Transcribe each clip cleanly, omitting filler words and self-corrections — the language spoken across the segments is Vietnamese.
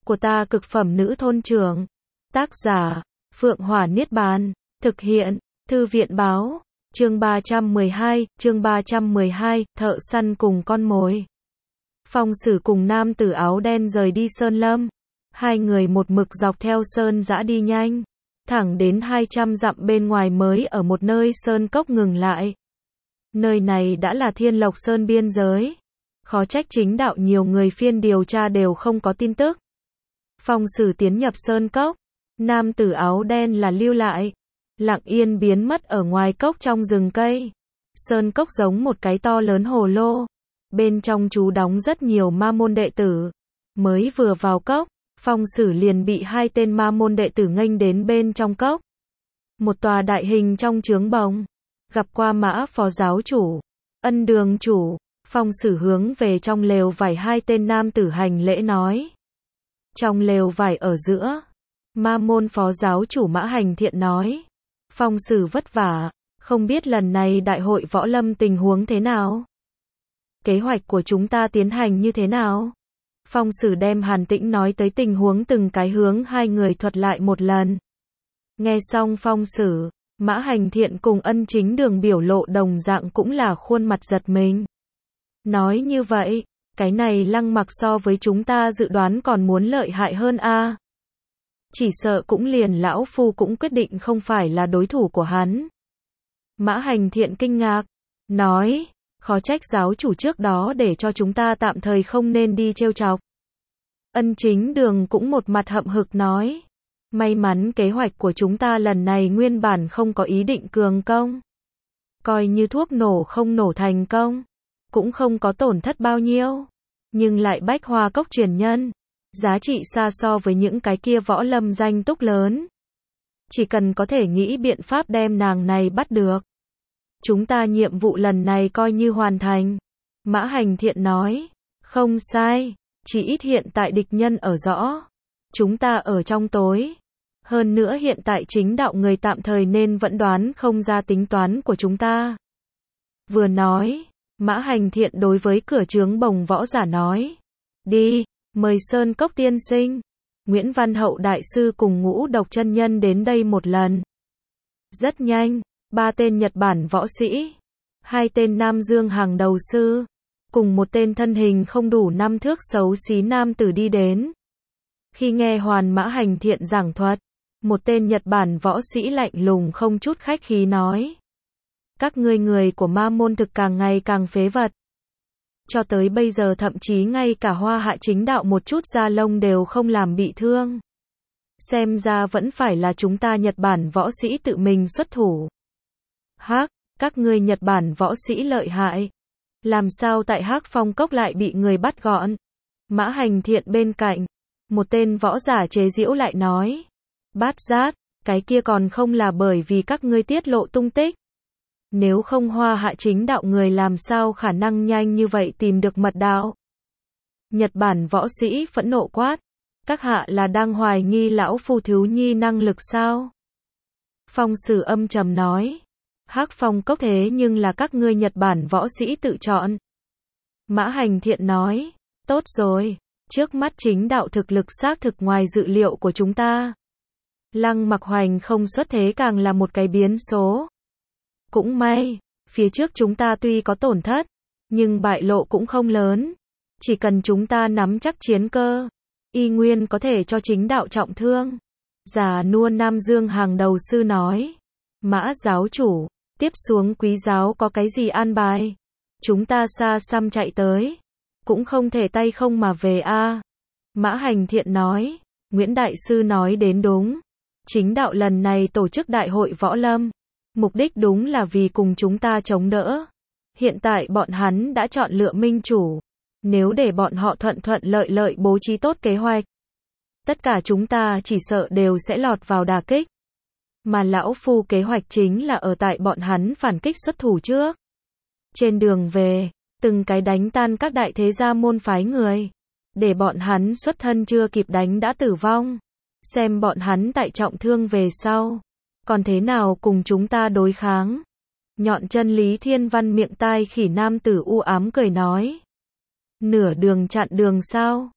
của ta cực phẩm nữ thôn trưởng. Tác giả, Phượng Hỏa Niết Bàn. Thực hiện, Thư viện Báo. Chương 312, thợ săn cùng con mồi. Phong Sử cùng nam tử áo đen rời đi sơn lâm. Hai người một mực dọc theo sơn dã đi nhanh. Thẳng đến 200 dặm bên ngoài mới ở một nơi sơn cốc ngừng lại. Nơi này đã là Thiên Lộc Sơn biên giới. Khó trách chính đạo nhiều người phiên điều tra đều không có tin tức. Phong Sử tiến nhập sơn cốc. Nam tử áo đen là lưu lại. Lặng yên biến mất ở ngoài cốc trong rừng cây. Sơn cốc giống một cái to lớn hồ lô. Bên trong trú đóng rất nhiều ma môn đệ tử. Mới vừa vào cốc, Phong Sử liền bị hai tên ma môn đệ tử nghênh đến bên trong cốc. Một tòa đại hình trong trướng bồng. Gặp qua Mã phó giáo chủ, Ân đường chủ. Phong Sử hướng về trong lều vải hai tên nam tử hành lễ nói. Trong lều vải ở giữa, ma môn phó giáo chủ Mã Hành Thiện nói. Phong Sử vất vả, không biết lần này đại hội võ lâm tình huống thế nào? Kế hoạch của chúng ta tiến hành như thế nào? Phong Sử đem Hàn Tĩnh nói tới tình huống từng cái hướng hai người thuật lại một lần. Nghe xong Phong Sử, Mã Hành Thiện cùng Ân Chính Đường biểu lộ đồng dạng cũng là khuôn mặt giật mình. Nói như vậy, cái này Lăng Mặc so với chúng ta dự đoán còn muốn lợi hại hơn a. Chỉ sợ cũng liền lão phu cũng quyết định không phải là đối thủ của hắn. Mã Hành Thiện kinh ngạc, nói, khó trách giáo chủ trước đó để cho chúng ta tạm thời không nên đi trêu chọc. Ân Chính Đường cũng một mặt hậm hực nói, may mắn kế hoạch của chúng ta lần này nguyên bản không có ý định cường công. Coi như thuốc nổ không nổ thành công, cũng không có tổn thất bao nhiêu. Nhưng lại Bách Hoa Cốc truyền nhân, giá trị xa so với những cái kia võ lâm danh túc lớn. Chỉ cần có thể nghĩ biện pháp đem nàng này bắt được. Chúng ta nhiệm vụ lần này coi như hoàn thành. Mã Hành Thiện nói, không sai, chỉ ít hiện tại địch nhân ở rõ. Chúng ta ở trong tối. Hơn nữa hiện tại chính đạo người tạm thời nên vẫn đoán không ra tính toán của chúng ta. Vừa nói, Mã Hành Thiện đối với cửa trướng bồng võ giả nói, đi, mời Sơn Cốc tiên sinh, Nguyễn Văn Hậu đại sư cùng Ngũ Độc chân nhân đến đây một lần. Rất nhanh, ba tên Nhật Bản võ sĩ, hai tên Nam Dương hàng đầu sư, cùng một tên thân hình không đủ 5 thước xấu xí nam tử đi đến. Khi nghe hoàn Mã Hành Thiện giảng thuật, một tên Nhật Bản võ sĩ lạnh lùng không chút khách khí nói, các ngươi người của ma môn thực càng ngày càng phế vật. Cho tới bây giờ thậm chí ngay cả Hoa Hạ chính đạo một chút da lông đều không làm bị thương. Xem ra vẫn phải là chúng ta Nhật Bản võ sĩ tự mình xuất thủ. Hắc, các ngươi Nhật Bản võ sĩ lợi hại. Làm sao tại Hắc Phong Cốc lại bị người bắt gọn? Mã Hành Thiện bên cạnh, một tên võ giả chế giễu lại nói, Bát Giác, cái kia còn không là bởi vì các ngươi tiết lộ tung tích. Nếu không Hoa Hạ chính đạo người làm sao khả năng nhanh như vậy tìm được mật đạo? Nhật Bản võ sĩ phẫn nộ quát, các hạ là đang hoài nghi lão phu thiếu nhi năng lực sao? Phong Sử âm trầm nói, Hắc Phong Cốc thế nhưng là các ngươi Nhật Bản võ sĩ tự chọn. Mã Hành Thiện nói, tốt rồi, trước mắt chính đạo thực lực xác thực ngoài dự liệu của chúng ta. Lăng Mặc hoành không xuất thế càng là một cái biến số. Cũng may, phía trước chúng ta tuy có tổn thất, nhưng bại lộ cũng không lớn. Chỉ cần chúng ta nắm chắc chiến cơ, y nguyên có thể cho chính đạo trọng thương. Già nua Nam Dương hàng đầu sư nói, Mã giáo chủ, tiếp xuống quý giáo có cái gì an bài? Chúng ta xa xăm chạy tới, cũng không thể tay không mà về a. Mã Hành Thiện nói, Nguyễn đại sư nói đến đúng. Chính đạo lần này tổ chức đại hội võ lâm, mục đích đúng là vì cùng chúng ta chống đỡ. Hiện tại bọn hắn đã chọn lựa minh chủ. Nếu để bọn họ thuận thuận lợi lợi bố trí tốt kế hoạch, tất cả chúng ta chỉ sợ đều sẽ lọt vào đả kích. Mà lão phu kế hoạch chính là ở tại bọn hắn phản kích xuất thủ trước. Trên đường về, từng cái đánh tan các đại thế gia môn phái người. Để bọn hắn xuất thân chưa kịp đánh đã tử vong. Xem bọn hắn tại trọng thương về sau. Còn thế nào cùng chúng ta đối kháng? Nhọn chân Lý Thiên Văn miệng tai khỉ nam tử u ám cười nói. Nửa đường chặn đường sao?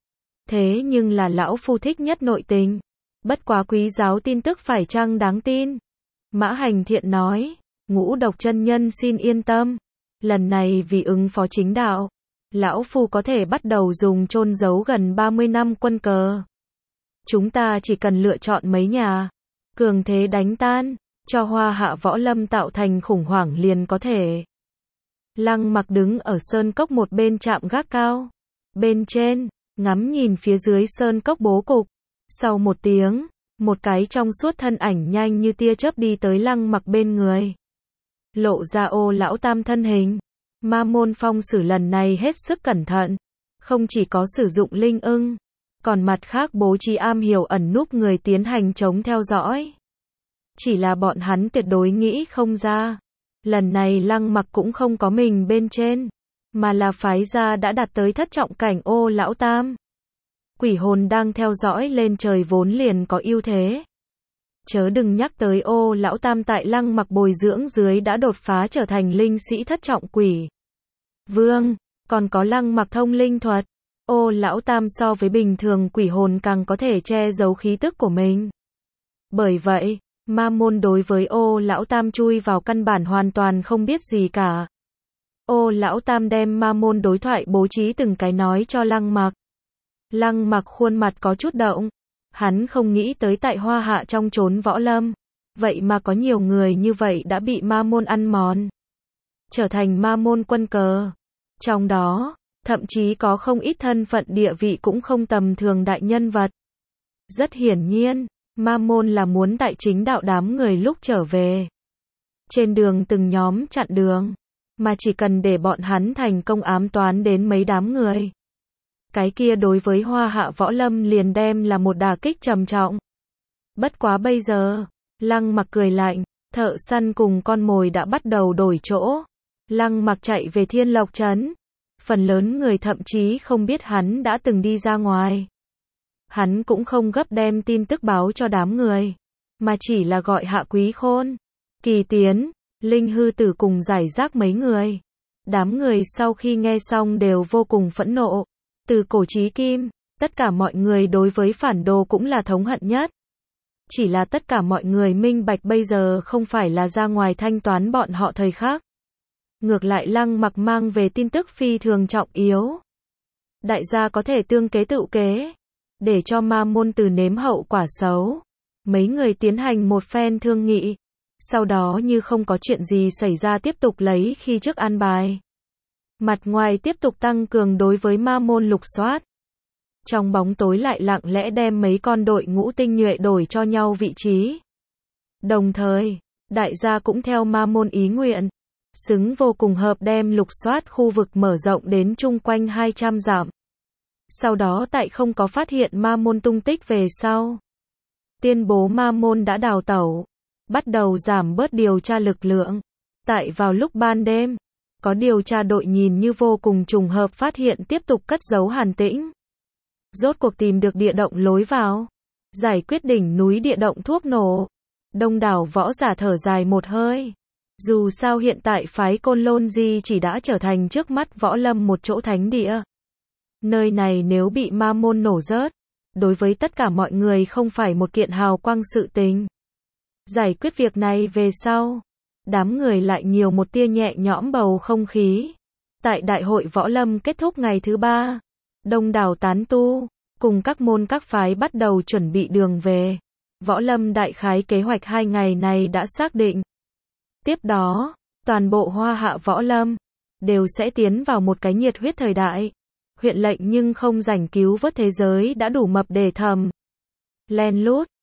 Thế nhưng là lão phu thích nhất nội tình. Bất quá quý giáo tin tức phải chăng đáng tin? Mã Hành Thiện nói, Ngũ Độc chân nhân xin yên tâm. Lần này vì ứng phó chính đạo, lão phu có thể bắt đầu dùng chôn giấu gần 30 năm quân cờ. Chúng ta chỉ cần lựa chọn mấy nhà, cường thế đánh tan, cho Hoa Hạ võ lâm tạo thành khủng hoảng liền có thể. Lăng Mặc đứng ở sơn cốc một bên trạm gác cao. Bên trên, ngắm nhìn phía dưới sơn cốc bố cục. Sau một tiếng, một cái trong suốt thân ảnh nhanh như tia chớp đi tới Lăng Mặc bên người. Lộ ra Ô lão tam thân hình. Ma môn phong sử lần này hết sức cẩn thận. Không chỉ có sử dụng linh ưng, còn mặt khác bố trí am hiểu ẩn núp người tiến hành chống theo dõi. Chỉ là bọn hắn tuyệt đối nghĩ không ra. Lần này Lăng Mặc cũng không có mình bên trên, mà là phái ra đã đạt tới thất trọng cảnh Ô lão tam. Quỷ hồn đang theo dõi lên trời vốn liền có ưu thế. Chớ đừng nhắc tới Ô lão tam tại Lăng Mặc bồi dưỡng dưới đã đột phá trở thành linh sĩ thất trọng quỷ vương, còn có Lăng Mặc thông linh thuật. Ô lão tam so với bình thường quỷ hồn càng có thể che giấu khí tức của mình. Bởi vậy, ma môn đối với Ô lão tam chui vào căn bản hoàn toàn không biết gì cả. Ô lão tam đem ma môn đối thoại bố trí từng cái nói cho Lăng Mặc. Lăng Mặc khuôn mặt có chút động. Hắn không nghĩ tới tại Hoa Hạ trong chốn võ lâm, vậy mà có nhiều người như vậy đã bị ma môn ăn mòn, trở thành ma môn quân cờ. Trong đó, thậm chí có không ít thân phận địa vị cũng không tầm thường đại nhân vật. Rất hiển nhiên, ma môn là muốn tại chính đạo đám người lúc trở về. Trên đường từng nhóm chặn đường, mà chỉ cần để bọn hắn thành công ám toán đến mấy đám người. Cái kia đối với Hoa Hạ võ lâm liền đem là một đả kích trầm trọng. Bất quá bây giờ, Lăng Mặc cười lạnh, thợ săn cùng con mồi đã bắt đầu đổi chỗ. Lăng Mặc chạy về Thiên Lộc Trấn. Phần lớn người thậm chí không biết hắn đã từng đi ra ngoài. Hắn cũng không gấp đem tin tức báo cho đám người, mà chỉ là gọi Hạ Quý Khôn, Kỳ Tiến, Linh Hư Tử cùng giải rác mấy người. Đám người sau khi nghe xong đều vô cùng phẫn nộ. Từ cổ chí kim, tất cả mọi người đối với phản đồ cũng là thống hận nhất. Chỉ là tất cả mọi người minh bạch bây giờ không phải là ra ngoài thanh toán bọn họ thời khắc. Ngược lại Lăng Mặc mang về tin tức phi thường trọng yếu. Đại gia có thể tương kế tự kế, để cho ma môn từ nếm hậu quả xấu. Mấy người tiến hành một phen thương nghị, sau đó như không có chuyện gì xảy ra tiếp tục lấy khi trước an bài. Mặt ngoài tiếp tục tăng cường đối với ma môn lục soát. Trong bóng tối lại lặng lẽ đem mấy con đội ngũ tinh nhuệ đổi cho nhau vị trí. Đồng thời, đại gia cũng theo ma môn ý nguyện, xứng vô cùng hợp đem lục soát khu vực mở rộng đến chung quanh 200 dặm. Sau đó tại không có phát hiện ma môn tung tích về sau, tuyên bố ma môn đã đào tẩu, bắt đầu giảm bớt điều tra lực lượng. Tại vào lúc ban đêm, có điều tra đội nhìn như vô cùng trùng hợp phát hiện tiếp tục cất giấu Hàn Tĩnh. Rốt cuộc tìm được địa động lối vào, giải quyết đỉnh núi địa động thuốc nổ. Đông đảo võ giả thở dài một hơi. Dù sao hiện tại phái Côn Lôn Di chỉ đã trở thành trước mắt võ lâm một chỗ thánh địa. Nơi này nếu bị ma môn nổ rớt, đối với tất cả mọi người không phải một kiện hào quang sự tình. Giải quyết việc này về sau, đám người lại nhiều một tia nhẹ nhõm bầu không khí. Tại đại hội võ lâm kết thúc ngày thứ 3, đông đảo tán tu, cùng các môn các phái bắt đầu chuẩn bị đường về. Võ lâm đại khái kế hoạch 2 ngày này đã xác định. Tiếp đó, toàn bộ Hoa Hạ võ lâm đều sẽ tiến vào một cái nhiệt huyết thời đại. Huyện lệnh nhưng không rảnh cứu vớt thế giới đã đủ mập để thầm. Len lút,